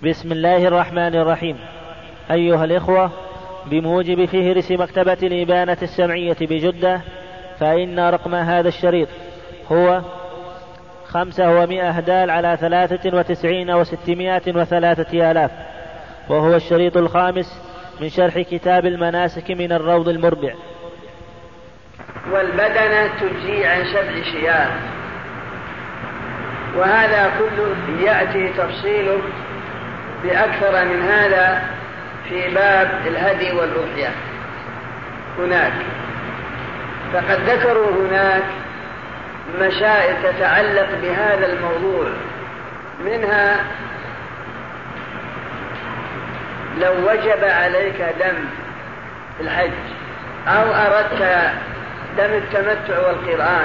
بسم الله الرحمن الرحيم. أيها الإخوة، بموجب فهرس مكتبة الإبانة السمعية بجدة، فإن رقم هذا الشريط هو 500 دال على 93 و603 آلاف، وهو الشريط الخامس من شرح كتاب المناسك من الروض المربع. والبدنة تجزي عن 7 شياه، وهذا كله يأتي تفصيله بأكثر من هذا في باب الهدي والأضحية هناك. فقد ذكروا هناك مشائل تتعلق بهذا الموضوع، منها لو وجب عليك دم الحج أو أردت دم التمتع والقرآن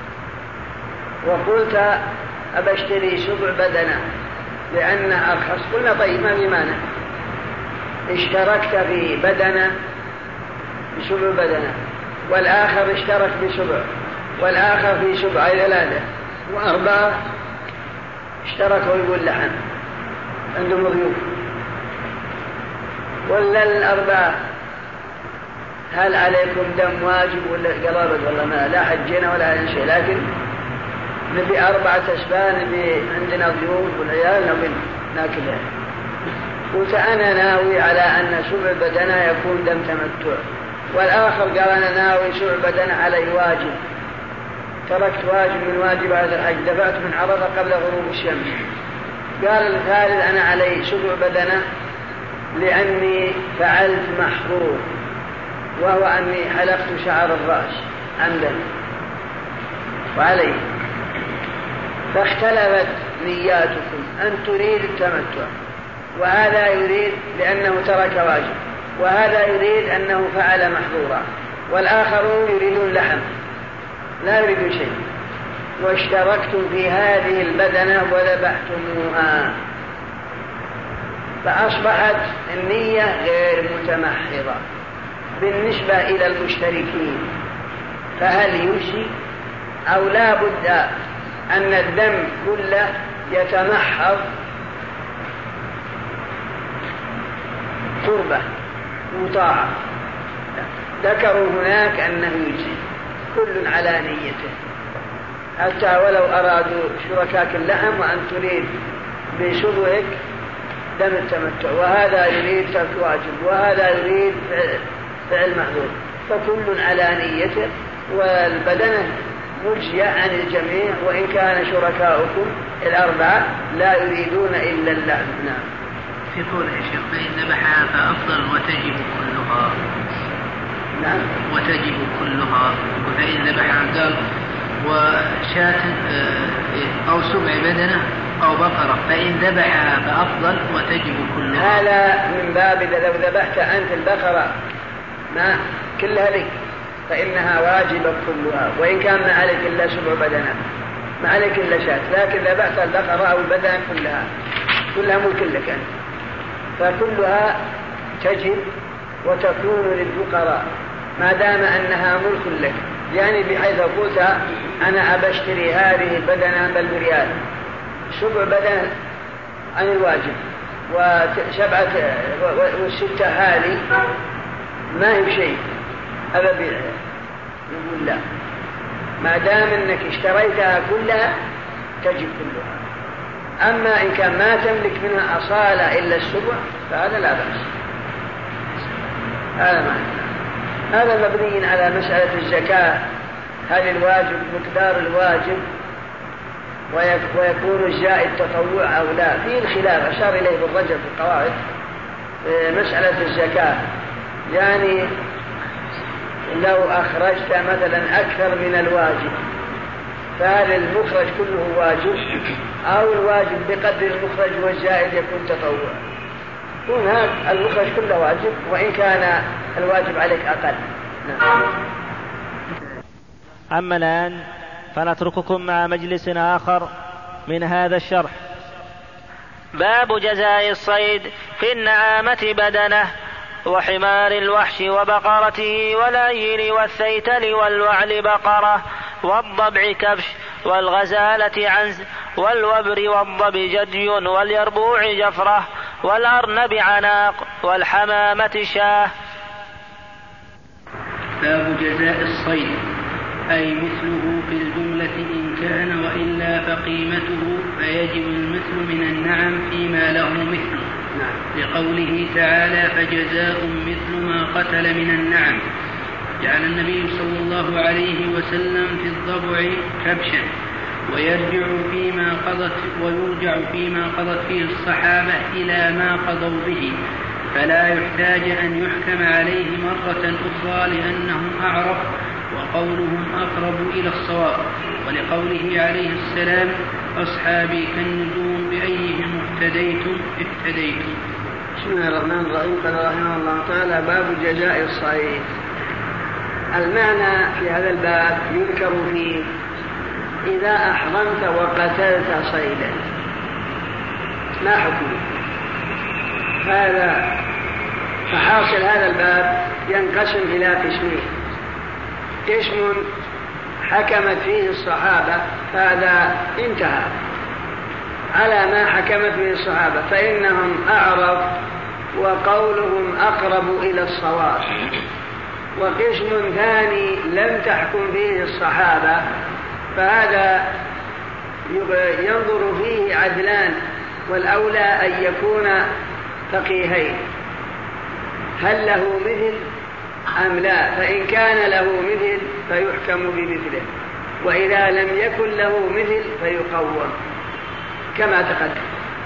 وقلت أبشتري 7 بدنة لأنها أرخص، قلنا طيب ما في مانع، اشتركت في بدنة ب7 بدنة، والآخر اشترك ب7، والآخر في 7 أي 3 و4 اشتركوا يقول لحم عندهم ضيوف، ولا الأربعة هل عليكم دم واجب ولا قرابة؟ والله ما لا حجينا ولا شيء، لكن نبي 4 أسبان، نبي عندنا ضيوف والعيال نبي ناكلها. قلت أنا ناوي على أن 7 بدنة يكون دم تمتع، والآخر قال أنا ناوي 7 بدنة علي واجب، تركت واجب من واجب هذا الحج، دفعت من عرفة قبل غروب الشمس. قال الثالث أنا علي 7 بدنة لأني فعلت محظور، وهو أني حلقت شعر الرأس عمدا وعليه. فاختلفت نياتكم، أن تريد التمتع، وهذا يريد لأنه ترك واجب، وهذا يريد أنه فعل محظورا، والآخرون يريدون لحم لا يريدون شيء، واشتركتم في هذه البدنة وذبحتموها، فأصبحت النية غير متمحضة بالنسبة إلى المشتركين. فهل يجزي أو لا بد أن الدم كله يتمحض قربة وطاعة؟ ذكروا هناك أنه يجزي كل على نيته، حتى ولو أرادوا شركاك اللحم وأن تريد بشبهك دم التمتع، وهذا يريد ترك واجب، وهذا يريد فعل محظور، فكل على نيته، والبدنة مجزية عن الجميع، وإن كان شركاؤكم 4 لا يريدون إلا اللحم. نعم. في قول يا شيخ فإن ذبحها فأفضل وتجب كلها. نعم. وتجب كلها، فإن ذبحها قال وشاة أو 7 بدنة أو بقرة، فإن ذبحها فأفضل وتجب كلها. هذا من باب إذا لو ذبحت أنت البقرة ما كلها لك فإنها واجبة كلها، وإن كان ما عليك إلا 7 بدنة، ما عليك إلا شاة، لكن ذبحت البقرة أو البدنة كلها ملك لك أنت، فكلها تجب وتكون للفقراء ما دام أنها ملك لك، يعني بحيث قلت أنا أبشتري هذه البدنة بل بريال، 7 بدنة عن الواجب و7 و6 هذه ما هي شيء أبا بيعها، نقول لا، ما دام أنك اشتريتها كلها تجب كلها. أما إن كان ما تملك منها أصالة إلا 7 فهذا لا بأس. هذا معنى هذا مبني على مسألة الزكاة، هل الواجب مقدار الواجب ويكون الزائد تطوع أو لا، فيه الخلاف أشار إليه بالرجل في القواعد. مسألة الزكاة يعني لو أخرجت مثلا أكثر من الواجب، فهل المخرج كله واجب أو الواجب بقدر المخرج والزائد يكون تطوع؟ هناك المخرج كله واجب وإن كان الواجب عليك أقل. نعم. أما الآن فنترككم مع مجلس آخر من هذا الشرح. باب جزاء الصيد في النعامة بدنة، وحمار الوحش وبقرته والأيل والثيتل والوعل بقرة، والضبع كبش، والغزالة عنز، والوبر والضب جدي، واليربوع جفرة، والأرنب عناق والحمامة شاه. باب جزاء الصيد، أي مثله في الجملة إن كان وإلا فقيمته، فيجب المثل من النعم فيما له مثل، لقوله تعالى فجزاء مثل ما قتل من النعم. جعل النبي صلى الله عليه وسلم في الضبع كبشا، ويرجع فيما قضت فيه الصحابة إلى ما قضوا به، فلا يحتاج أن يحكم عليه مرة أخرى لأنهم أعرف وقولهم أقرب إلى الصواب، ولقوله عليه السلام أصحابي كالنجوم بأيهم اهتديتم. بسم الله الرحمن الرحيم. قال رحمه الله تعالى باب جزاء الصيد. المعنى في هذا الباب يذكر فيه إذا أحرمت وقتلت صيدا ما حكمه. فحاصل هذا الباب ينقسم إلى قسمين: قسم حكمت فيه الصحابة فهذا انتهى على ما حكمت فيه الصحابة فإنهم أعرف وقولهم أقرب إلى الصواب. وقسم ثاني لم تحكم فيه الصحابة فهذا ينظر فيه عدلان، والأولى أن يكون فقيهين، هل له مثل أم لا؟ فإن كان له مثل فيحكم بمثله، وإذا لم يكن له مثل فيقوم كما تقدم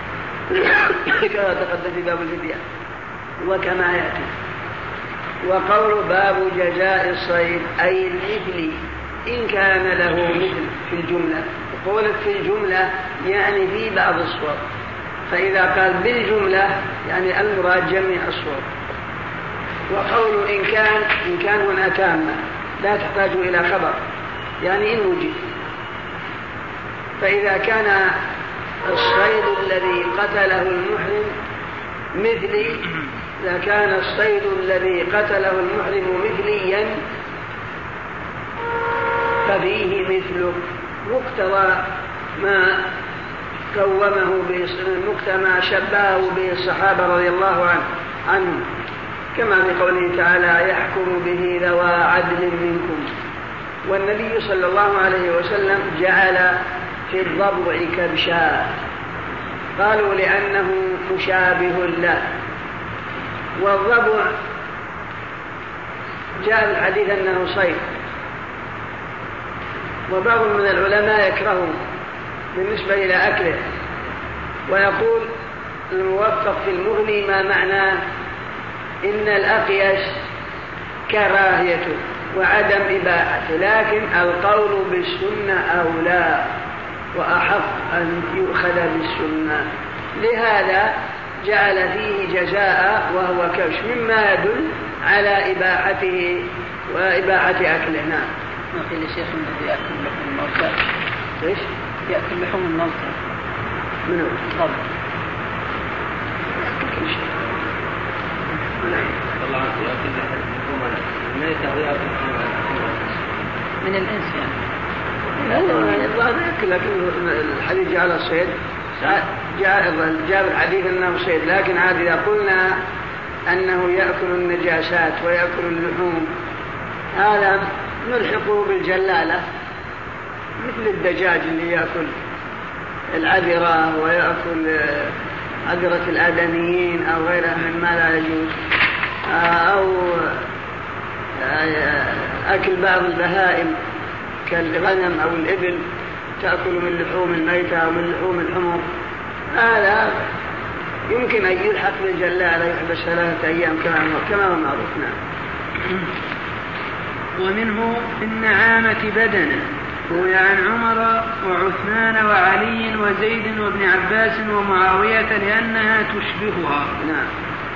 في باب الفدية وكما يأتي. وقول باب جزاء الصيد أي المثل إن كان له مثل في الجملة. قولت في الجملة يعني في بعض الصور، فإذا قال بالجملة يعني المراد جميع الصور. وقول إن كان هنا تامة لا تحتاج إلى خبر، يعني إن وجد. فإذا كان الصيد الذي قتله المحرم مثلي، إذا كان الصيد الذي قتله المحرم مثليا ففيه مثله مقتضى ما قومه ما شبهه به الصحابة رضي الله عنهم، كما في قوله تعالى يحكم به ذوى عدل منكم. والنبي صلى الله عليه وسلم جعل في الضبع كبشا، قالوا لأنه مشابه له. والضبع جاء الحديث أنه صيد، وبعض من العلماء يكرهه بالنسبة إلى أكله، ويقول الموفق في المغني ما معناه إن الأقيس كراهيته وعدم إباحته، لكن القول بالسنة أولى وأحق أن يؤخذ بالسنة. لهذا جعل فيه جزاء وهو كبش، مما يدل على إباحته وإباحة أكله. نعم. ما في لشيخ الذي يأكل لحوم الموتى؟ إيش؟ يأكل لحوم الموتى. منو؟ طبعا. كل شيء. والله عنك يأكل لحوم الميتة ويأكل من الإنس يعني. الله يأكل، لكن الحديث جعل الصيد جاء الحديث أنه صيد، لكن عاد إذا قلنا أنه يأكل النجاسات ويأكل اللحوم هذا نلحقه بالجلالة، مثل الدجاج اللي يأكل العذرة ويأكل عذرة الآدميين أو غيرها مما لا يجوز، أو أكل بعض البهائم كالغنم أو الإبل تأكل من لحوم الميتة أو من لحوم الحمر، هذا يمكن أن يلحق بالجلالة يحبس 3 أيام كما هو معروف. ومنه في النعامة بدنا، روي عن عمر وعثمان وعلي وزيد وابن عباس ومعاوية لأنها تشبهها. نعم.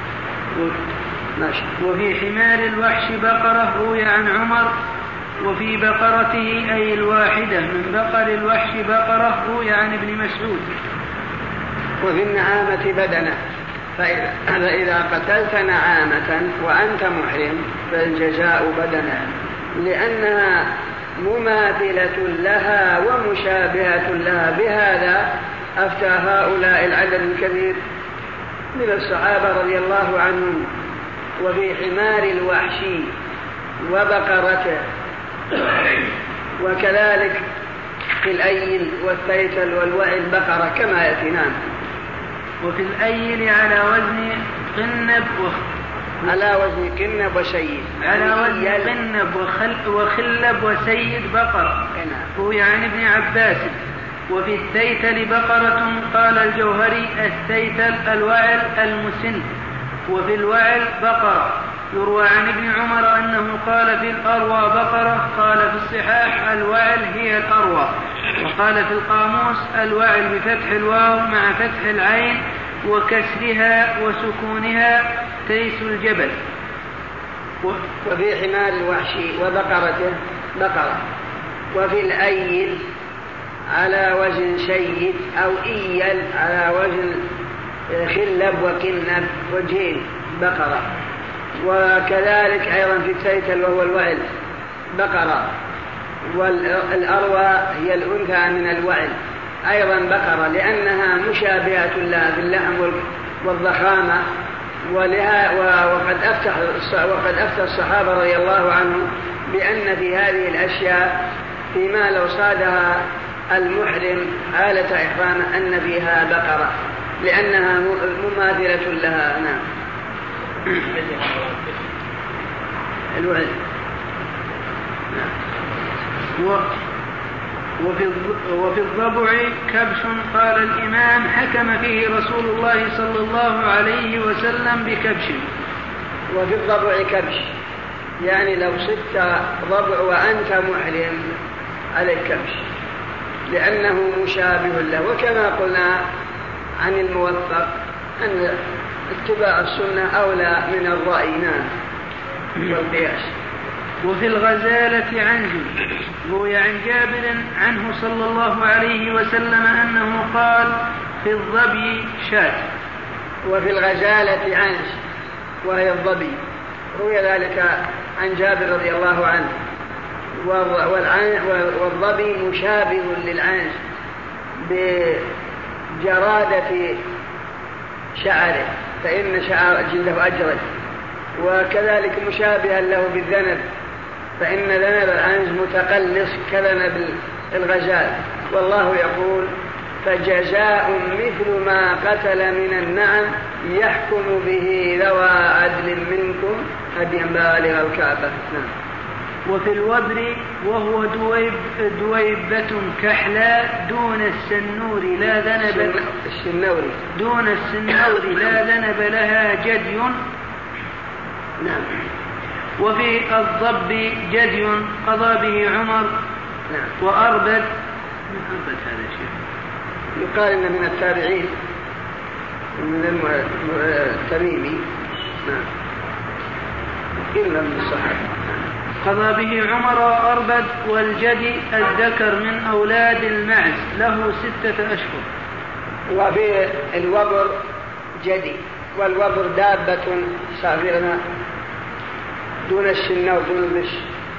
وفي حمار الوحش بقرة روي عن عمر، وفي بقرته أي الواحدة من بقر الوحش بقرة روي عن ابن مسعود. وفي النعامة بدنا، فإذا قتلت نعامة وأنت محرم فالجزاء بدنا، لأنها مماثلة لها ومشابهة لها. بهذا أفتى هؤلاء العدد الكبير من الصحابة رضي الله عنهم، وفي حمار الوحشي وبقرته، وكذلك في الأيل والثيتل والوعل بقرة كما يأتي. نعم. وفي الأيل على وزن قنب وسيد، على وزن قنب وخلب وسيد بقرة، روي عن ابن عباس. وفي الثيتل بقرة، قال الجوهري الثيتل الوعل المسن، وفي الوعل بقرة. يروى عن ابن عمر أنه قال في الأروى بقرة، قال في الصحاح الوعل هي الأروى، وقال في القاموس الوعل بفتح الواو مع فتح العين وكسرها وسكونها تيس الجبل. وفي حمار الوحشي وبقرته بقرة. وفي الأيل على وزن شيد أو إيل على وزن خلب وكنب وجين بقرة. وكذلك أيضا في الثيتل وهو الوعل بقرة. والأروى هي الأنثى من الوعل أيضا بقرة، لأنها مشابهة لها في اللحم والضخامة. وقد أفتى الصحابة رضي الله عنهم بأن في هذه الأشياء فيما لو صادها المحرم حالة إحرامه أن فيها بقرة، لأنها مماثلة لها. نعم. الوعد. وفي الضبع كبش، قال الإمام حكم فيه رسول الله صلى الله عليه وسلم بكبش. وفي الضبع كبش، يعني لو صدت ضبع وأنت محرم عليك كبش، لأنه مشابه له. وكما قلنا عن الموفق أن اتباع السنة أولى من الرأي والقياس. وفي الغزالة عنز، روي عن جابر عنه صلى الله عليه وسلم أنه قال في الظبي شاة. وفي الغزالة عنز وهي الظبي، روي ذلك عن جابر رضي الله عنه. والظبي مشابه للعنز بجرادة شعره، فإن شعر جلده أجرد، وكذلك مشابها له بالذنب، فإن ذنب العنز متقلص كذنب الغزال. والله يقول فجزاء مثل ما قتل من النعم يحكم به ذوى عدل منكم هديا بالغ الكعبة. وفي الوبر وهو دويبة كحلاء دون السنور لا ذنب دون السنور لا ذنب لها جدي. نعم. وفي الضب جدي قضى به عمر. نعم. وأربد من أربد هذا الشيء يقال إن من التابعين من التميمي. نعم. إلا من الصحابة. قضى به عمر وأربد. والجدي الذكر من أولاد المعز له 6 أشهر. وفي الوبر جدي، والوبر دابة صغيرة دون السنور دون البش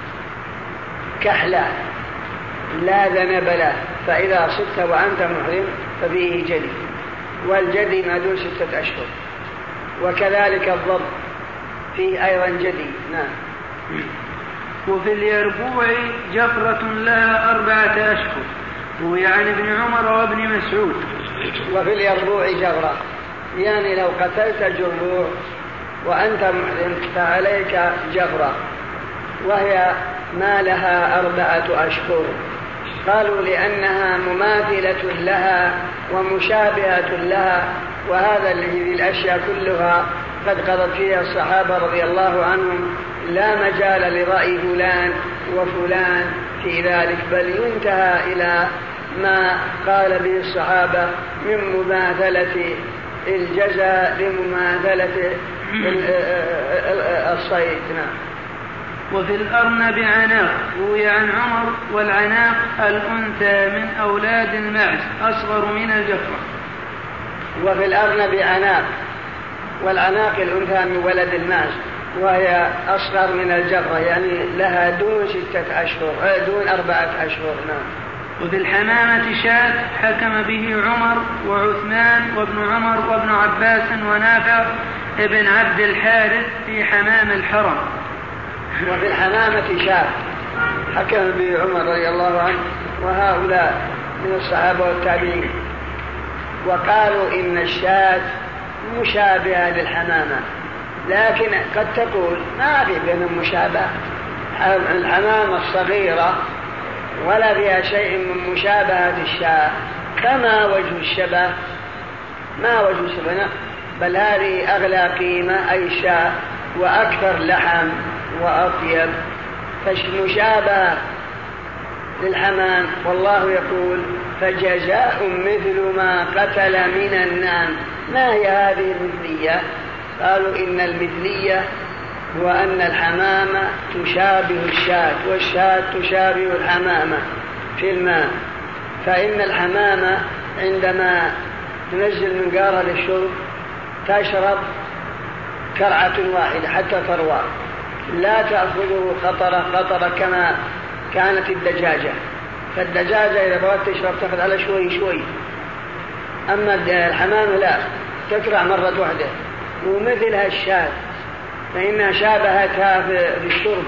كحلة لا ذنب له، فإذا صدت وأنت محرم ففيه جدي. والجدي ما دون 6 أشهر. وكذلك الضب فيه أيضا جدي. نعم. وفي اليربوع جفرة لها 4 أشهر، روي عن ابن عمر وابن مسعود. وفي اليربوع جفرة، يعني لو قتلت جربوع وأنت محرم فعليك جفرة، وهي ما لها 4 أشهر. قالوا لأنها مماثلة لها ومشابهة لها، وهذا الذي الأشياء كلها قد قضت فيها الصحابة رضي الله عنهم، لا مجال لرأي فلان وفلان في ذلك، بل ينتهى إلى ما قال به الصحابة من مماثلة الجزاء لمماثلة الصيد. نعم. وفي الأرنب عناق، روي عن عمر. والعناق الأنثى من أولاد المعز أصغر من الجفرة. وفي الأرنب عناق، والعناق الأنثى من ولد المعز، وهي أصغر من الجفرة، يعني لها دون 6 أشهر دون 4 أشهر. نعم. وفي الحمامة شاة حكم به عمر وعثمان وابن عمر وابن عباس ونافع ابن عبد الحارث في حمام الحرم. وفي الحمامة شاة حكم به عمر رضي الله عنه وهؤلاء من الصحابة والتابعين، وقالوا إن الشاة مشابهة للحمامة، لكن قد تقول ما في بينهم مشابهة. الحمامة الصغيرة ولا فيها شيء من مشابهة الشاة، فما وجه الشبه؟ ما وجه الشبه؟ بل هذه أغلى قيمة أي شاة وأكثر لحم وأطيب، فمشابهة للحمام. والله يقول فجزاء مثل ما قتل من النعم. ما هي هذه المثلية؟ قالوا إن المثلية هو أن الحمامة تشابه الشاة والشاة تشابه الحمامة في الماء، فإن الحمامة عندما تنزل من قارة للشرب تشرب كرعة واحدة حتى تروى، لا تأخذه قطرة كما كانت الدجاجة. فالدجاجة إذا بغت تشرب تأخذ على شوي، أما الحمامة لا، تكرع مرة واحدة. ومثلها الشاة فإنها شابهتها في الشرب،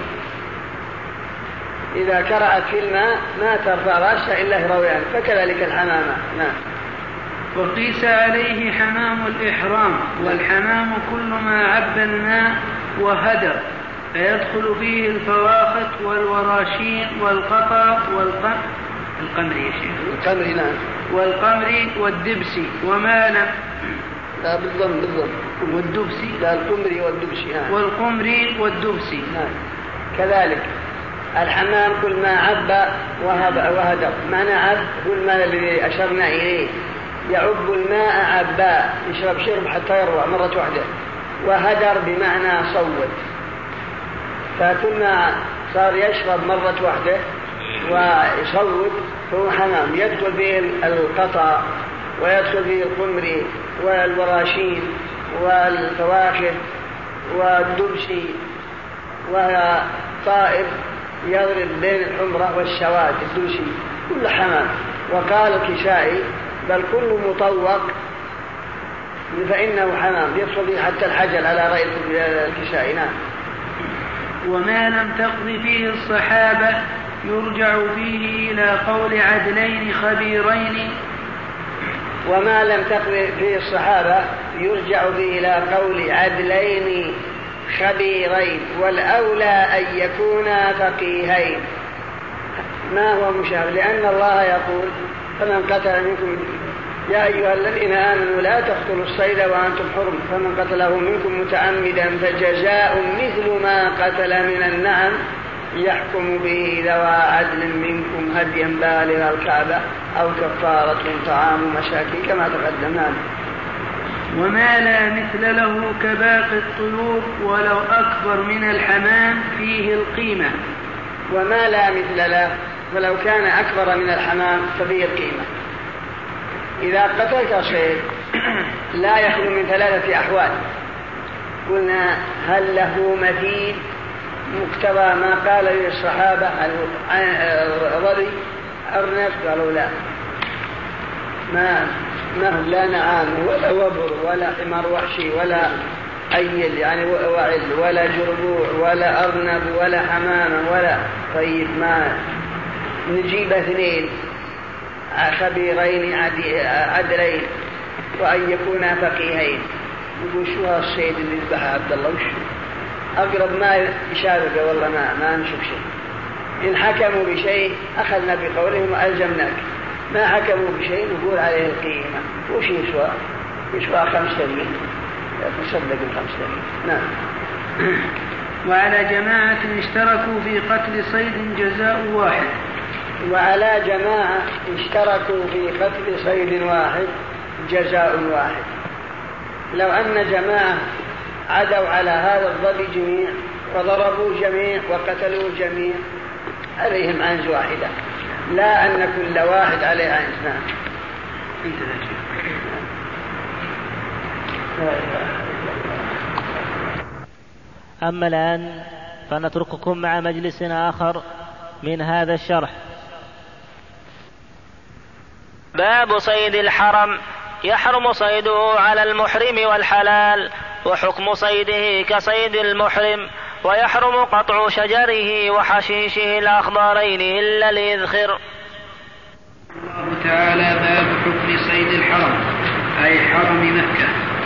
إذا كرعت في الماء ما ترفع رأسها إلا رويان، فكذلك الحمامة. نعم. وقيس عليه حمام الإحرام، والحمام كل ما عب الماء وهدر، فيدخل فيه الفواخت والوراشين والقطا القمر يا شيخ. القمر نعم. والقمر والدبس وما لم لا بالضم والدبس. لا القمر والدبس. نعم. والقمر والدبس. نعم. كذلك الحمام كل ما عب وهدر. معنى عب هو الماء الذي أشرنا إليه، يعب الماء عباء، يشرب شرب حتى يروى مرة واحدة. وهدر بمعنى صوت، فكل ما صار يشرب مرة واحدة ويصوت فهو حمام. يدخل به القطا ويدخل به القمر والوراشين والفواكه والدبس، وهي طائر يضرب بين الحمرة والسواد الدبسي، كل حمام. وقال الكسائي بل كل مطوق فإنه حمام، يدخل به حتى الحجل على رأي الكسائي. نعم. وما لم تقض فيه الصحابة يرجع فيه إلى قول عدلين خبيرين. وما لم تقض فيه الصحابة يرجع به إلى قول عدلين خبيرين، والأولى أن يكونا فقيهين. ما هو مشابه؟ لأن الله يقول فمن قتل منكم يا أيها الذين آمنوا لا تقتلوا الصيد وأنتم حرم، فمن قتله منكم متعمدا فجزاء مثل ما قتل من النعم يحكم به ذوى عدل منكم هديا بالغ الكعبة أو كفارة طعام مساكين كما تقدمنا. وما لا مثل له كباقي الطيور ولو أكبر من الحمام فيه القيمة. وما لا مثل له ولو كان أكبر من الحمام ففيه القيمة. إذا قتلت صيد لا يخلو من 3 أحوال. قلنا هل له مثيل مقتضى ما قال للصحابة الرضي أرنب؟ قالوا لا، ما لا نعام ولا وبر ولا حمار وحشي ولا أيل يعني وعل ولا جربوع ولا أرنب ولا حمامة ولا. طيب ما نجيب 2 خبيرين عدلين وأن يكونا فقيهين. يقول شو هالصيد اللي يذبحه عبد الله؟ وشو أقرب ما يشارك؟ والله ما نشوف شيء. إن حكموا بشيء أخذنا بقولهم وألزمناك، ما حكموا بشيء نقول عليه القيمة. وش يسوى 5 دنانير، تصدق 5 دنانير. نعم. وعلى جماعة اشتركوا في قتل صيد جزاء واحد. وعلى جماعة اشتركوا في قتل صيد واحد جزاء واحد. لو أن جماعة عدوا على هذا الظبي جميع وضربوا جميع وقتلوا جميع عليهم عنز واحدة، لا أن كل واحد عليه عنز. نعم. أما الآن فنترككم مع مجلس آخر من هذا الشرح. باب صيد الحرم. يحرم صيده على المحرم والحلال، وحكم صيده كصيد المحرم، ويحرم قطع شجره وحشيشه الأخضرين إلا الإذخر. الله تعالى باب حكم صيد الحرم أي حرم مكة.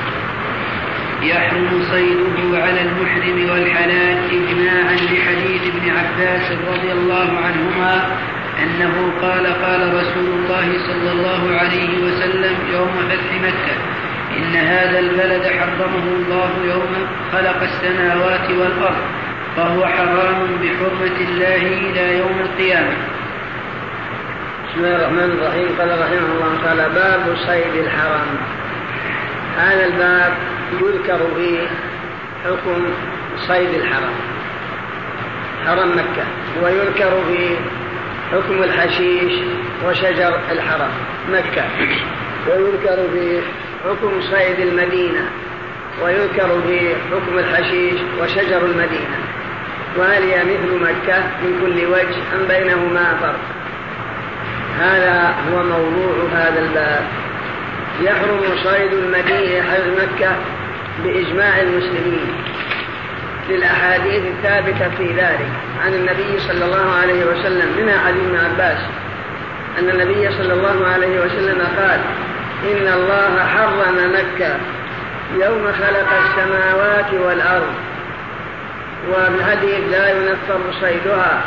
يحرم صيده على المحرم والحلال إجماعا لحديث ابن عباس رضي الله عنهما أنه قال قال رسول الله صلى الله عليه وسلم يوم فتح مكة: إن هذا البلد حرمه الله يوم خلق السماوات والأرض، فهو حرام بحرمة الله إلى يوم القيامة. بسم الله الرحمن الرحيم. قال رحمه الله تعالى: باب صيد الحرم. هذا الباب يذكر فيه حكم صيد الحرم، حرم مكة، ويذكر فيه حكم الحشيش وشجر الحرم مكة، ويذكر فيه حكم صيد المدينة، ويذكر فيه حكم الحشيش وشجر المدينة، وهل هي مثل مكة من كل وجه أم بينهما فرق. هذا هو موضوع هذا الباب. يحرم صيد المدينة حيث مكة بإجماع المسلمين للأحاديث الثابتة في ذلك عن النبي صلى الله عليه وسلم، منها حديث ابن عباس أن النبي صلى الله عليه وسلم قال: إن الله حرم مكة يوم خلق السماوات والأرض، والحديث لا ينفر صيدها.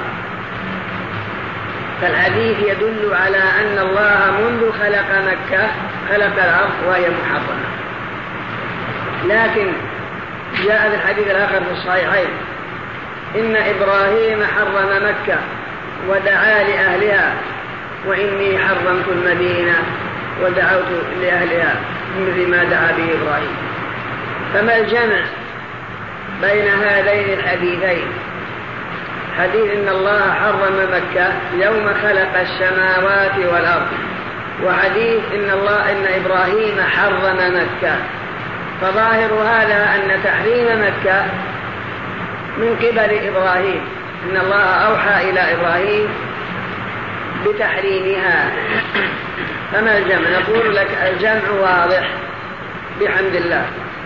فالحديث يدل على أن الله منذ خلق مكة خلق الأرض وهي محرمة. لكن جاء في الحديث الآخر في الصحيحين: إن إبراهيم حرم مكة ودعا لأهلها، وإني حرمت المدينة ودعوت لأهلها مثل ما دعا به إبراهيم. فما الجمع بين هذين الحديثين؟ حديث إن الله حرم مكة يوم خلق السماوات والأرض، وحديث إن إبراهيم حرم مكة. فظاهر هذا أن تحريم مكة من قبل إبراهيم، إن الله أوحى إلى إبراهيم بتحريمها. فما الجمع؟ نقول لك الجمع واضح بحمد الله.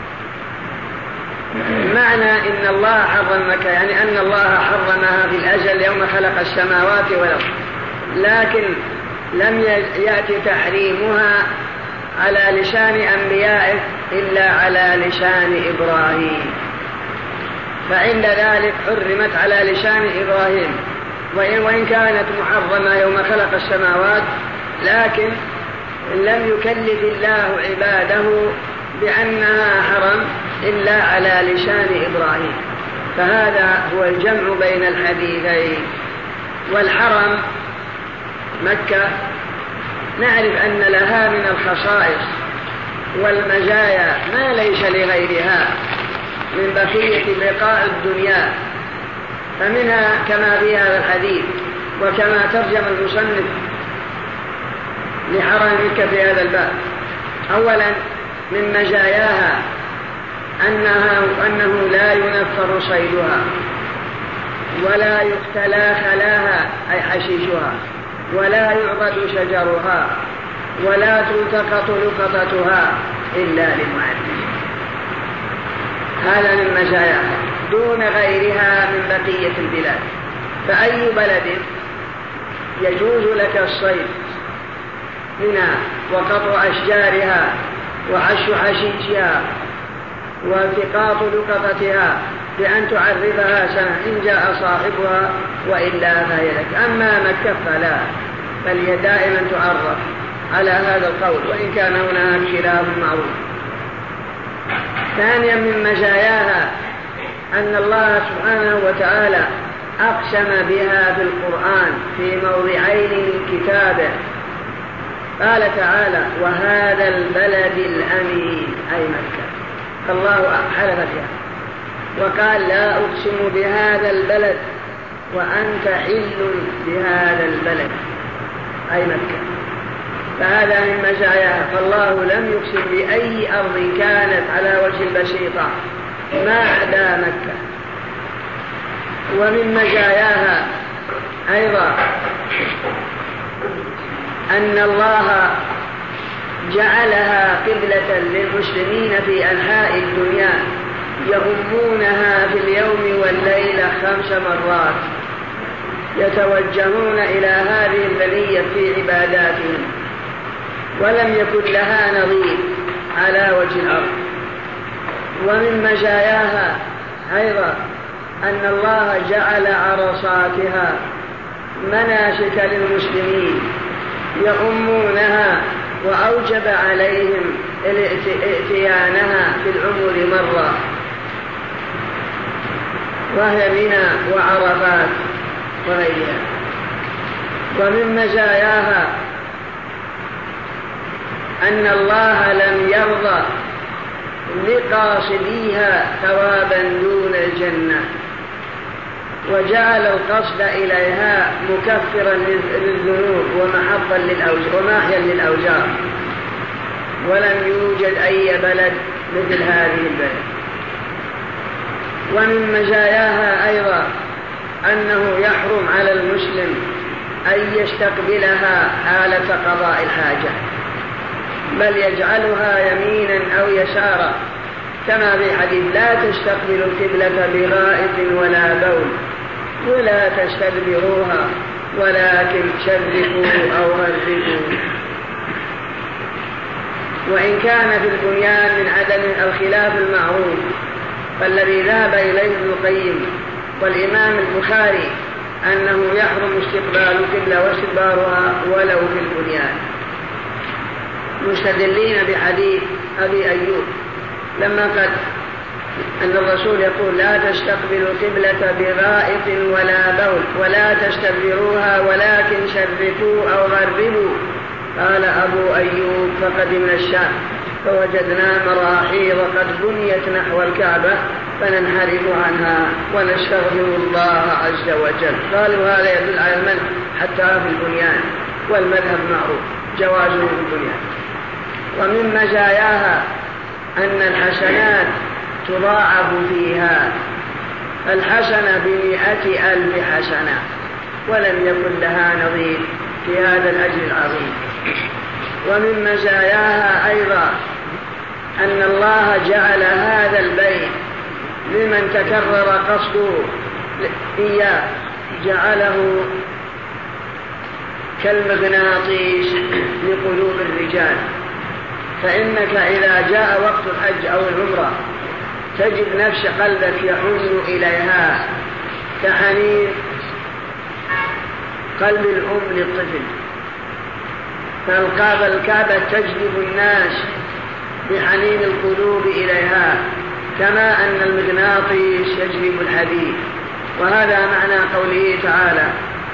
معنى إن الله حرم مكة يعني أن الله حرمها في الأجل يوم خلق السماوات والأرض، لكن لم يأتي تحريمها على لسان أنبيائه إلا على لسان إبراهيم، فعند ذلك حرمت على لسان إبراهيم، وإن كانت محرمة يوم خلق السماوات، لكن لم يكلف الله عباده بأنها حرم إلا على لسان إبراهيم. فهذا هو الجمع بين الحديثين. والحرم مكة نعرف أن لها من الخصائص والمزايا ما ليس لغيرها من بقية بقاء الدنيا، فمنها كما في هذا الحديث وكما ترجم المصنف لحرم مكة في هذا الباب. أولا من مزاياها أنه لا ينفر صيدها ولا يقتلى خلاها أي حشيشها، ولا يعبد شجرها، ولا تلتقط لقطتها إلا للمعبد. هذا من مزاياها دون غيرها من بقية البلاد. فأي بلد يجوز لك الصيد منها وقطع أشجارها وحش حشيشها والتقاط لقطتها بأن تعرفها سنة إن جاء صاحبها، وإلا فهي لك. أما مكة فلا، بل هي دائما تعرف على هذا القول، وإن كان هناك خلاف معروف. ثانيا من مزاياها أن الله سبحانه وتعالى أقسم بها في القرآن في موضعين من كتابه. قال تعالى: وهذا البلد الأمين أي مكة، فالله حلف فيها وقال: لا أقسم بهذا البلد وأنت حل بهذا البلد أي مكة. فهذا من مزاياها، فالله لم يقسم بأي أرض كانت على وجه البسيطة ما عدا مكة. ومن مزاياها أيضا أن الله جعلها قبلة للمسلمين في أنحاء الدنيا يؤمونها في اليوم والليلة 5 مرات، يتوجهون إلى هذه البلية في عباداتهم، ولم يكن لها نظير على وجه الأرض. ومن مزاياها أيضا أن الله جعل عرصاتها مناسك للمسلمين يؤمونها، وأوجب عليهم ائتيانها في العمر مرة، وهي منى وعرفات وغيرها. ومن مزاياها أن الله لم يرضى لقاصديها ثوابا دون الجنة، وجعل القصد إليها مكفرا للذنوب وماحيا للأوزار، ولم يوجد أي بلد مثل هذه البلد. ومن مزاياها أيضا أنه يحرم على المسلم أن يستقبلها حالة قضاء الحاجة، بل يجعلها يمينا أو يسارا، كما في حديث لا تستقبلوا القبلة بغائط ولا بول ولا تستدبروها ولكن شرقوا أو غربوا. وإن كان في البنيان من عدم الخلاف المعروف فالذي ذهب إليه ابن القيم والإمام البخاري أنه يحرم استقبال القبلة واستدبارها ولو في البنيان، مستدلين بحديث أبي أيوب لما قال أن الرسول يقول لا تستقبلوا القبلة بغائط ولا بول ولا تستدبروها ولكن شرقوا أو غربوا. قال أبو أيوب فقدمنا الشام فوجدنا مراحيض قد بنيت نحو الكعبة فننحرف عنها ونستغفر الله عز وجل. قالوا هذا يدل على المنع حتى في البنيان، والمذهب معروف جوازه في البنيان. ومن مزاياها أن الحسنات تضاعف فيها، الحسنة ب100,000 حسنة، ولم يكن لها نظير في هذا الأجر العظيم. ومن مزاياها أيضا أن الله جعل هذا البيت لمن تكرر قصده إياه جعله كالمغناطيس لقلوب الرجال، فإنك إذا جاء وقت الحج أو العمرة تجد نفس قلبك يحن إليها كحنين قلب الأم للطفل، فالكعبة تجذب الناس بحنين القلوب إليها كما أن المغناطيس يجذب الحديد. وهذا معنى قوله تعالى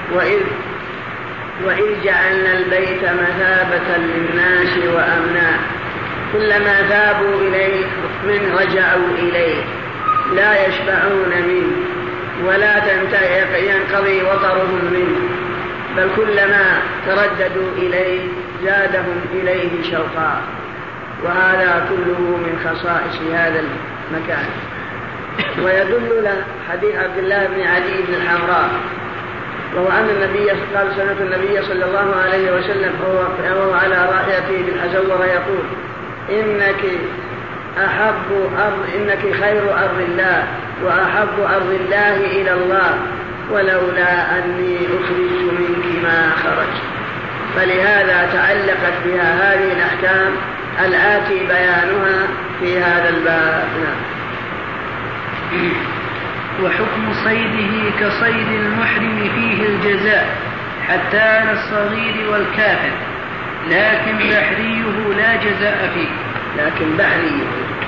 وإذ جعلنا البيت مثابة للناس وأمنا كلما ذابوا إليه من رجعوا إليه لا يشبعون منه ولا ينقضي وطرهم منه، بل كلما ترددوا إليه زادهم إليه شوقا. وهذا كله من خصائص هذا المكان. ويدل له حديث عبد الله بن عدي بن الحمراء، وهو أن النبي قال سنة النبي صلى الله عليه وسلم وهو على راحلته بالحزورة يقول إنك خير أرض الله وأحب أرض الله إلى الله ولولا أني أخرجت منك ما خرجت. فلهذا تعلقت بها هذه الأحكام الآتي بيانها في هذا الباب. وحكم صيده كصيد المحرم فيه الجزاء حتى على الصغير والكافر، لكن بحريه لا جزاء فيه. لكن بحريه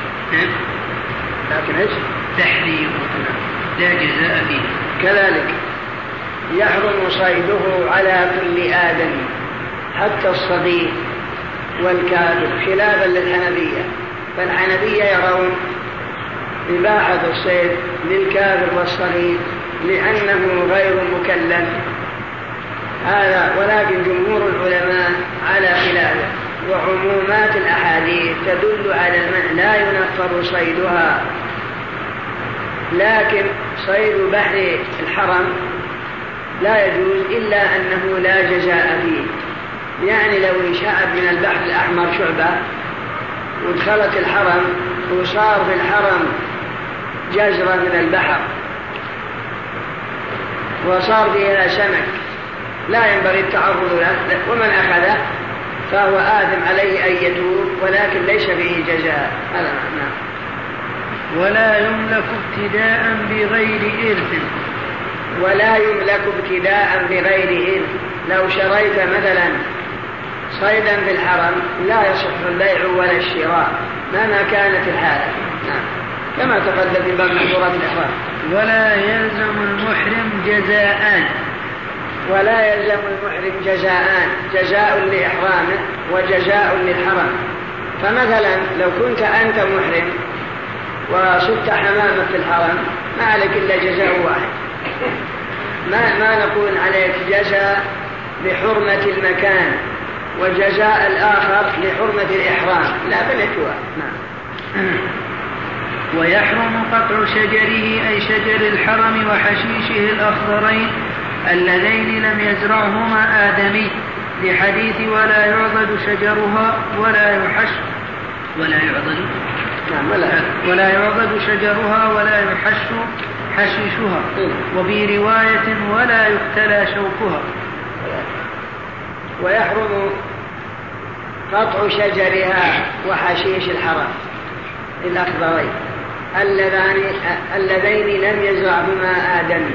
لكن ايش؟ بحريه لا جزاء فيه. كذلك يحرم صيده على كل آدم حتى الصغير والكافر، خلافا للحنفية، فالحنفية يرون إباحة الصيد للكافر والصغير لأنه غير مكلف هذا، ولكن جمهور العلماء على خلافه. وعمومات الأحاديث تدل على المنع لا ينفر صيدها، لكن صيد بحر الحرم لا يجوز إلا أنه لا جزاء فيه، يعني لو انشعب من البحر الأحمر شعبة ودخلت الحرم وصار في الحرم جزرة من البحر وصار فيها سمك لا ينبغي التعرض له، ومن أخذه فهو آثم عليه أن يتوب ولكن ليس به جزاء. هذا معنى. ولا يملك ابتداء بغير إرث. ولا يملك ابتداء بغير إرث. لو شريت مثلا صيدا في الحرم لا يصح البيع ولا الشراء مهما كانت الحالة. نعم. كما تقدم في باب محظورات الإحرام. ولا يلزم المحرم جزاءان. ولا يلزم المحرم جزاءان، جزاء لإحرامه وجزاء للحرم. فمثلا لو كنت أنت محرم وصدت حمامك في الحرم ما عليك إلا جزاء واحد، ما نقول عليك جزاء بحرمة المكان وجزاء الآخر لحرمة الإحرام، لا بل يتوى. ويحرم قطع شجره أي شجر الحرم وحشيشه الأخضرين اللذين لم يزرعهما آدمي، لحديث ولا يعضد شجرها ولا يحش ولا يعضد شجرها ولا يحش حشيشها، وفي رواية ولا يقتلى شوكها. ويحرم قطع شجرها وحشيش الحرم الأخضرين اللذين لم يزرعهما آدمي،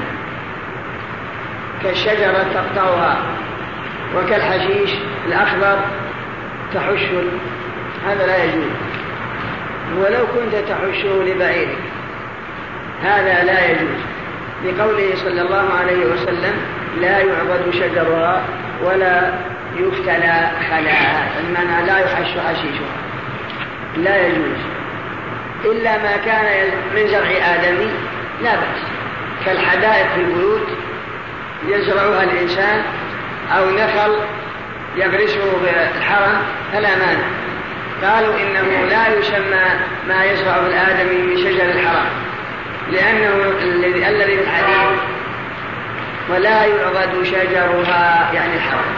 كالشجرة تقطعها وكالحشيش الأخضر تحشه، هذا لا يجوز. ولو كنت تحشه لبعيرك هذا لا يجوز، لقوله صلى الله عليه وسلم لا يعبد شجرها ولا يفتلى خلاها، المعنى لا يحش حشيشها، لا يجوز إلا ما كان من زرع آدمي لا بأس، كالحدائق في البيوت يزرعها الإنسان أو نخل يغرسه في الحرم فلا مانع. قالوا إنه لا يسمى ما يزرعه الآدمي من شجر الحرم لأنه الذي في الحديث ولا يعضد شجرها يعني الحرم،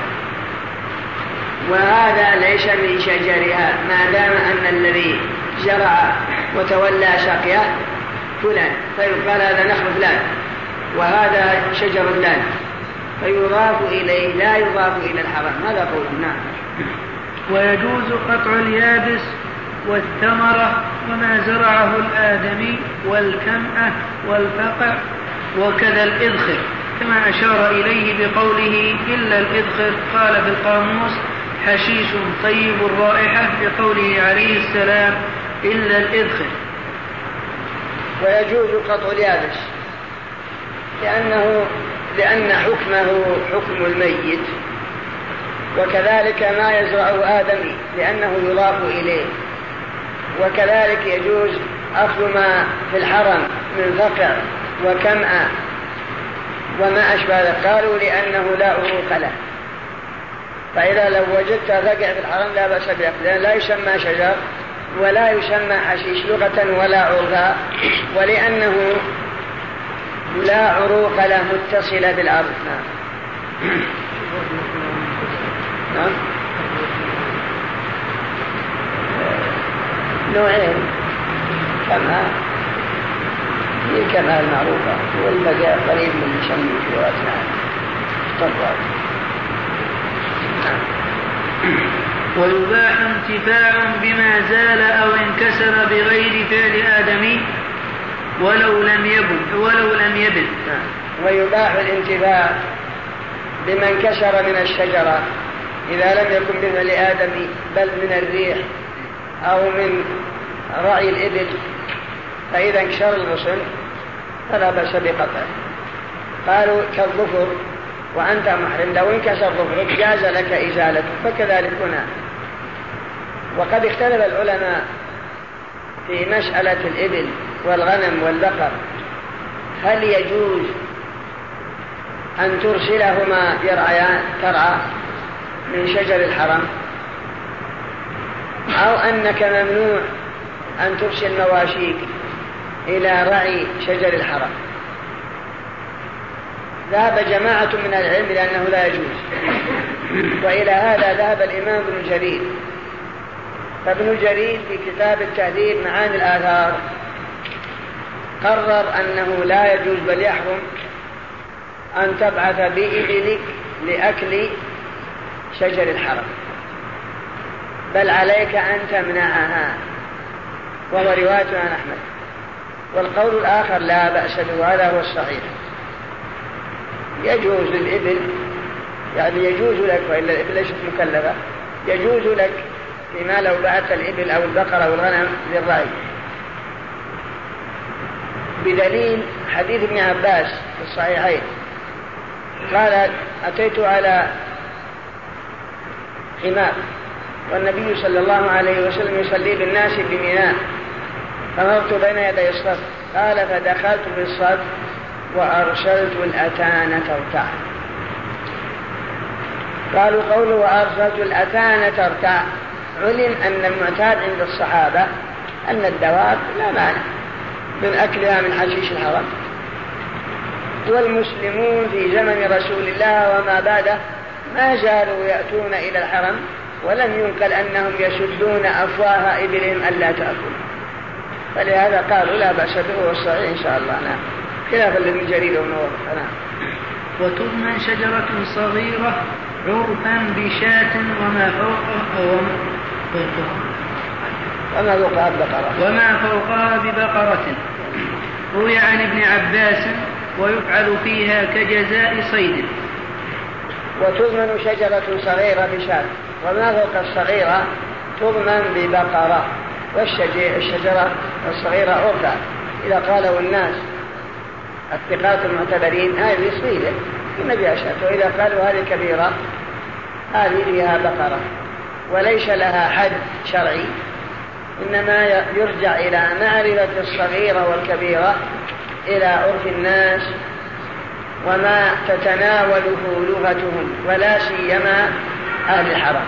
وهذا ليس من شجرها ما دام أن الذي زرع وتولى سقيه فلان، فيقال هذا نخل فلان وهذا شجر فلان فيضاف إليه لا يضاف إلى الحرم. هذا قول. نعم. ويجوز قطع اليابس والثمرة وما زرعه الآدمي والكمأة والفقع وكذا الإذخر، كما أشار إليه بقوله إلا الإذخر. قال في القاموس حشيش طيب الرائحة بقوله عليه السلام إلا الإذخر. ويجوز قطع اليابس لأن حكمه حكم الميت، وكذلك ما يزرعه آدمي لأنه يضاف إليه، وكذلك يجوز أخذ ما في الحرم من فقع وكمأة وما أشبه ذلك. قالوا لأنه لا أروق له، فإذا لو وجدت فقع في الحرم لا بأس به، لأن لا يسمى شجر ولا يسمى حشيش لغة ولا عرفا، ولأنه لا عروق له متصلة بالأرض. نعم. نوعين، كما المعروفة والبقاء قريب من يسمى في وقتنا طبعا. ويباح انتفاع بما زال أو انكسر بغير فعل آدمي ولو لم يبن. ويباح الانتفاع بما انكسر من الشجرة إذا لم يكن بفعل آدمي بل من الريح أو من رعي الإبل، فإذا انكسر الغصن فلا بأس بقطعه. قالوا كالظفر وأنت محرم لو انكسر ظفرك جاز لك إزالته، فكذلك هنا. وقد اختلف العلماء في مسألة الإبل والغنم والبقر، هل يجوز أن ترسلهما ترعى من شجر الحرم، أو أنك ممنوع أن ترسل مواشيك إلى رعي شجر الحرم؟ ذهب جماعة من العلم لأنه لا يجوز، وإلى هذا ذهب الإمام ابن جرير. فابن جرير في كتاب التهذيب معاني الآثار قرر أنه لا يجوز بل يحرم أن تبعث بإبلك لأكل شجر الحرم، بل عليك أن تمنعها، وهو رواية عن أحمد. والقول الآخر لا بأس به، هذا هو الصحيح. يجوز للإبل، يعني يجوز لك، وإلا الإبل ليست مكلفة، يجوز لك فيما لو بعث الإبل أو البقرة أو الغنم للرعي، بدليل حديث ابن عباس في الصحيحين قال: أتيت على حمار والنبي صلى الله عليه وسلم يصلي بالناس بميناء، فمرت بين يدي الصف، قال: فدخلت في الصف وأرسلت الأتان ترتع. قالوا: قوله وأرسلت الأتان ترتع، علم أن المعتاد عند الصحابة أن الدواب لا مانع من أكلها من حشيش الحرم، والمسلمون في زمن رسول الله وما بعده ما زالوا يأتون إلى الحرم، ولم ينقل أنهم يسدون أفواه إبلهم ألا تأكل، فلهذا قالوا لا بأس به، والصحيح إن شاء الله. نعم، خلافا لابن جرير وابن وهب. نعم. وتضمن شجرة صغيرة عرفا بشاة وما فوقها ببقرة. روي عن ابن عباس: ويفعل فيها كجزاء صيد. وتضمن شجرة صغيرة بشاة، وما فوق الصغيرة تضمن ببقرة. والشجرة الصغيرة عرفا، إذا قالوا الناس الثقات المعتبرين هذه صغيرة النبي أشهد، وإذا قالوا هذه كبيرة هذه فيها بقرة، وليس لها حد شرعي، إنما يرجع إلى معرفة الصغيرة والكبيرة إلى عرف الناس وما تتناوله لغتهم، ولا سيما أهل الحرم.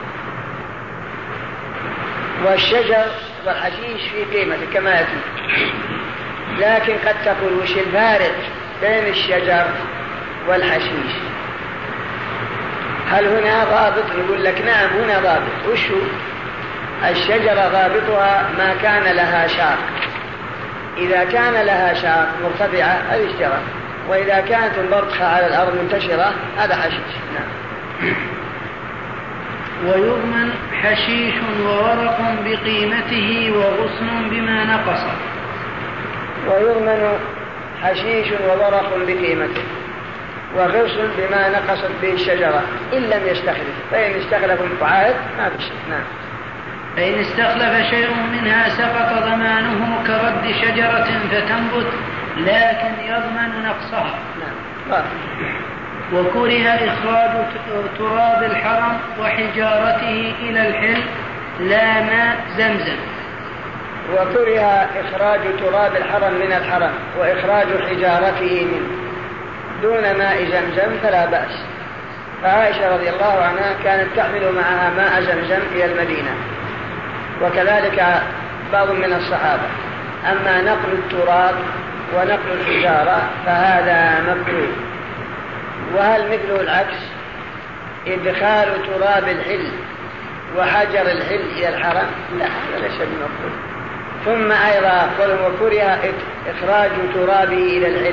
والشجر والحشيش في قيمته كما يأتي، لكن قد تقول وش الفارق بين الشجر والحشيش؟ هل هنا ضابط؟ يقول لك نعم هنا ضابط. وشو؟ الشجرة ضابطها ما كان لها شاق، إذا كان لها شاق مرتفعة هذه شجرة، وإذا كانت البرقة على الأرض منتشرة هذا حشيش. نعم. ويضمن حشيش وورق بقيمته وغصن بما نقص. ويضمن حشيش وورق بقيمته وغصن بما نقصت به الشجرة إن لم يستخلف، فإن استخلف المقعد ما في شيء. نعم. فإن استخلف شيء منها سقط ضمانه كرد شجرة فتنبت، لكن يضمن نقصها. نعم. وكره إخراج تراب الحرم وحجارته إلى الحل لا ماء زمزم. وكره إخراج تراب الحرم من الحرم وإخراج حجارته منه دون ماء زمزم فلا بأس. فعائشة رضي الله عنها كانت تحمل معها ماء زمزم إلى المدينة، وكذلك بعض من الصحابة. أما نقل التراب ونقل الحجارة فهذا مكروه. وهل مثله العكس؟ إدخال تراب الحل وحجر الحل إلى الحرم؟ لا، هذا ليس بمكروه. ثم أيضا قل وكره إخراج ترابه إلى الحل،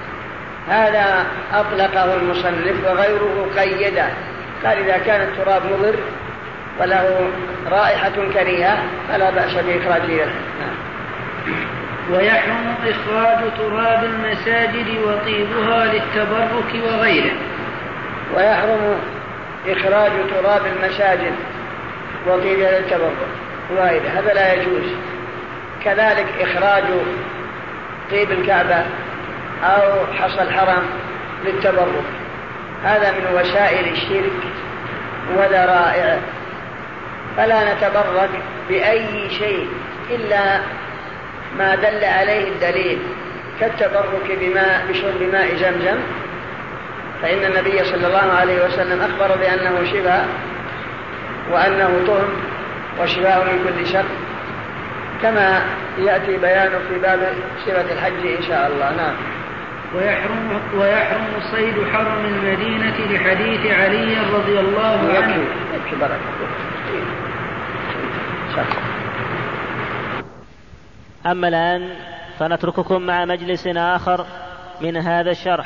هذا أطلقه المصنف وغيره قيده، قال إذا كان التراب مضر وله رائحة كريهة فلا بأس بإخراجه إلى الحل. ويحرم إخراج تراب المساجد وطيبها للتبرك وغيره. ويحرم إخراج تراب المساجد وطيبها للتبرك وغيره، هذا لا يجوز. كذلك إخراج طيب الكعبة أو حصى الحرم للتبرك، هذا من وسائل الشرك وذرائعه، فلا نتبرك بأي شيء إلا ما دل عليه الدليل، كالتبرك بشرب ماء زمزم، فإن النبي صلى الله عليه وسلم أخبر بأنه شفاء وأنه طهر وشفاء من كل شر، كما يأتي بيانه في باب صفة الحج إن شاء الله. نعم. ويحرم صيد حرم المدينة لحديث علي رضي الله عنه. أما الآن فنترككم مع مجلس آخر من هذا الشرح.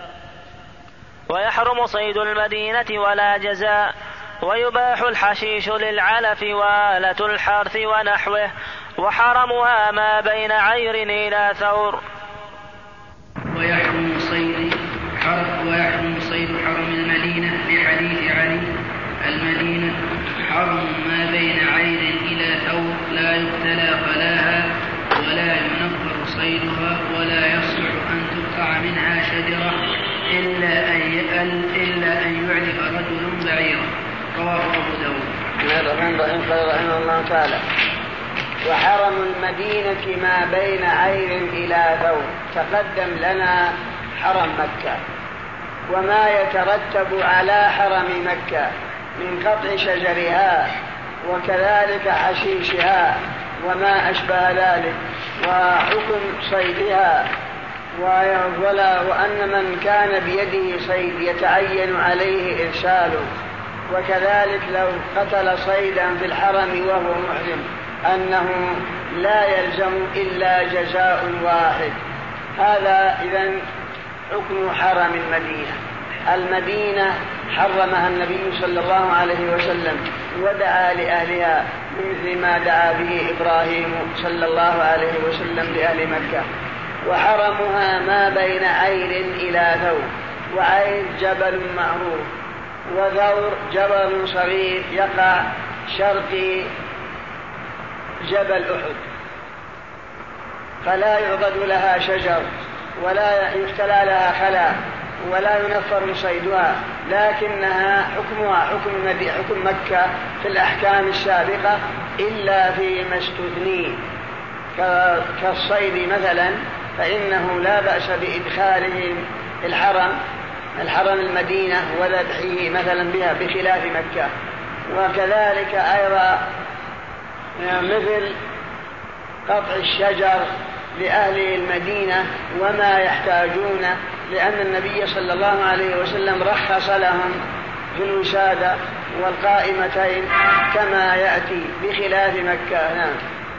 ويحرم صيد المدينة ولا جزاء، ويباح الحشيش للعلف وآلة الحرث ونحوه، وحرمها ما بين عير إلى ثور. ويحرم صيد حرم المدينة بحديث علي: المدينة حرم ما بين عير إلى ثور، لا يقتلى خلاها ولا ينفر صيدها، ولا يصلح أن تقطع منها شجرة إلا أن يعلف رجل بعيرا. رواه أبو داود. رحمه الله تعالى. وحرم المدينة ما بين عير إلى ثور. تقدم لنا حرم مكة وما يترتب على حرم مكة من قطع شجرها وكذلك حشيشها وما أشبه ذلك، وحكم صيدها، وأن من كان بيده صيد يتعين عليه إرساله، وكذلك لو قتل صيدا في الحرم وهو محرم أنه لا يلزم إلا جزاء واحد. هذا إذن حكم حرم المدينة. المدينة حرمها النبي صلى الله عليه وسلم ودعا لأهلها مثل ما دعا به إبراهيم صلى الله عليه وسلم لأهل مكة. وحرمها ما بين عير إلى ثور. وعير جبل معروف، وثور جبل صغير يقع شرقي جبل أحد، فلا يعضد لها شجر ولا يفتلى لها خلا ولا ينفر صيدها، لكنها حكمها حكم مكة في الأحكام السابقة إلا فيما استثني كالصيد مثلا، فإنه لا بأس بإدخاله الحرم المدينة وذبحه مثلا بها بخلاف مكة. وكذلك أيضا مثل قطع الشجر لأهل المدينة وما يحتاجون، لأن النبي صلى الله عليه وسلم رخص لهم في الوسادة والقائمتين كما يأتي بخلاف مكة. نعم.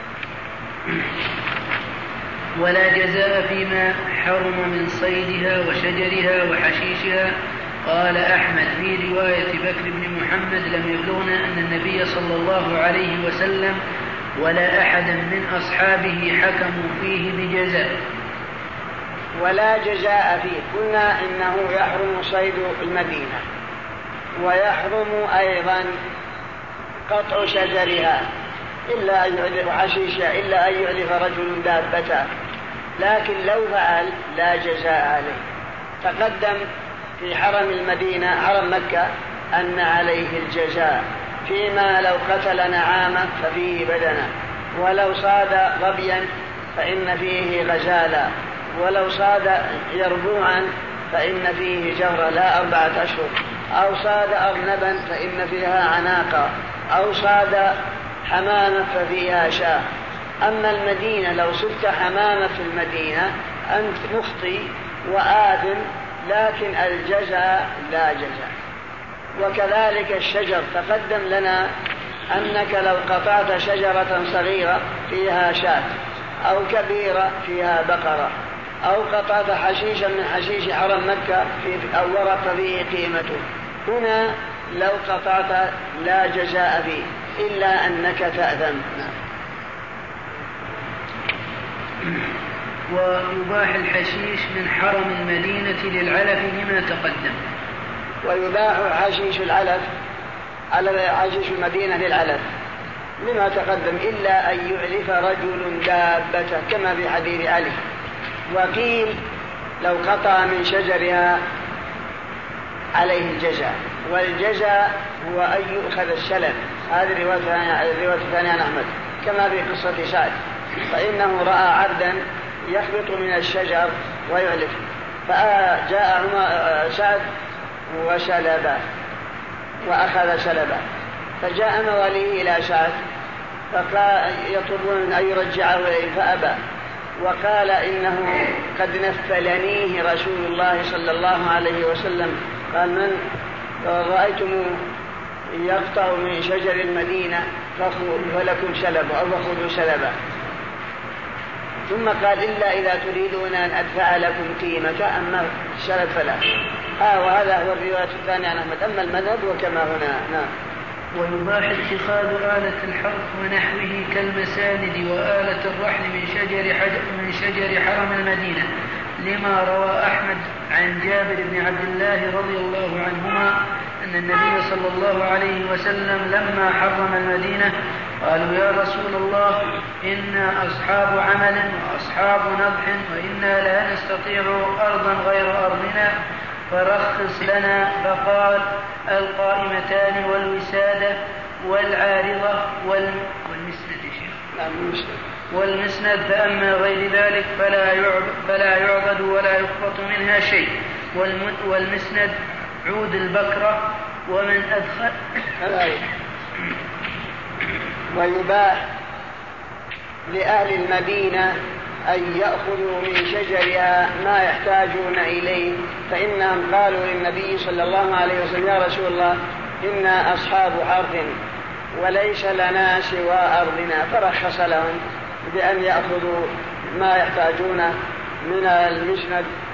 ولا جزاء فيما حرم من صيدها وشجرها وحشيشها. قال أحمد في رواية بكر بن محمد: لم يبلغنا أن النبي صلى الله عليه وسلم ولا أحد من أصحابه حكموا فيه بجزاء. ولا جزاء فيه. قلنا إنه يحرم صيد المدينة، ويحرم أيضا قطع شجرها إلا أن يعلف حشيشها، إلا أن يعلف رجل دابته، لكن لو فعل لا جزاء عليه. تقدم في حرم المدينة حرم مكة أن عليه الجزاء فيما لو قتل نعامة ففيه بدنة، ولو صاد ظبيا فإن فيه غزالا، ولو صاد يربوعا فإن فيه جهرة لا 4 أشهر، أو صاد أرنبا فإن فيها عناقة، أو صاد حمامة ففيها شاة. أما المدينة لو صدت حمامة في المدينة أنت مخطي وآثم، لكن الجزاء لا جزاء. وكذلك الشجر تقدم لنا أنك لو قطعت شجرة صغيرة فيها شاة، أو كبيرة فيها بقرة، أو قطعت حشيشا من حشيش حرم مكة أو ورق فيه قيمته، هنا لو قطعت لا جزاء فيه إلا أنك تأثم. ويباح الحشيش من حرم المدينة للعلف لما تقدم. ويباح حشيش العلف على حشيش المدينة للعلف لما تقدم إلا أن يعلف رجل دابته كما في حديث علي. وقيل لو قطع من شجرها عليه الجزاء، والجزاء هو أن يؤخذ السلب. هذه الرواية الثانية عن أحمد كما في قصة سعد، فإنه رأى عبدا يخبط من الشجر ويعلف، فجاء سعد وسلبه وأخذ سلبه، فجاء مواليه إلى سعد فقال يطلبون أن يرجعه إليه فأبى، وقال إنه قد نفلنيه رسول الله صلى الله عليه وسلم. قال من رأيتم يقطع من شجر المدينة فلكم سلب أو فخذوا سلبا. ثم قال إلا إذا تريدون أن أدفع لكم قيمة، أما السلب فلا. وهذا هو الرواية الثانية عن أحمد. أما المذهب وكما هنا. نعم. ويباح اتخاذ آلة الحرث ونحوه كالمساند وآلة الرحل من شجر حرم المدينة، لما روى أحمد عن جابر بن عبد الله رضي الله عنهما أن النبي صلى الله عليه وسلم لما حرم المدينة قالوا يا رسول الله إنا أصحاب عمل وأصحاب نضح وإنا لا نستطيع أرضا غير أرضنا فرخص لنا. فقال القائمتان والوسادة والعارضة والمسند، فأما غير ذلك فلا يعضد ولا يخبط منها شيء. والمسند عود البكرة ومن أدخل. ويباح لأهل المدينة أن يأخذوا من شجرها ما يحتاجون إليه، فإنهم قالوا للنبي صلى الله عليه وسلم يا رسول الله إنا أصحاب أرض وليس لنا سوى أرضنا، فرخص لهم بأن يأخذوا ما يحتاجون من المسند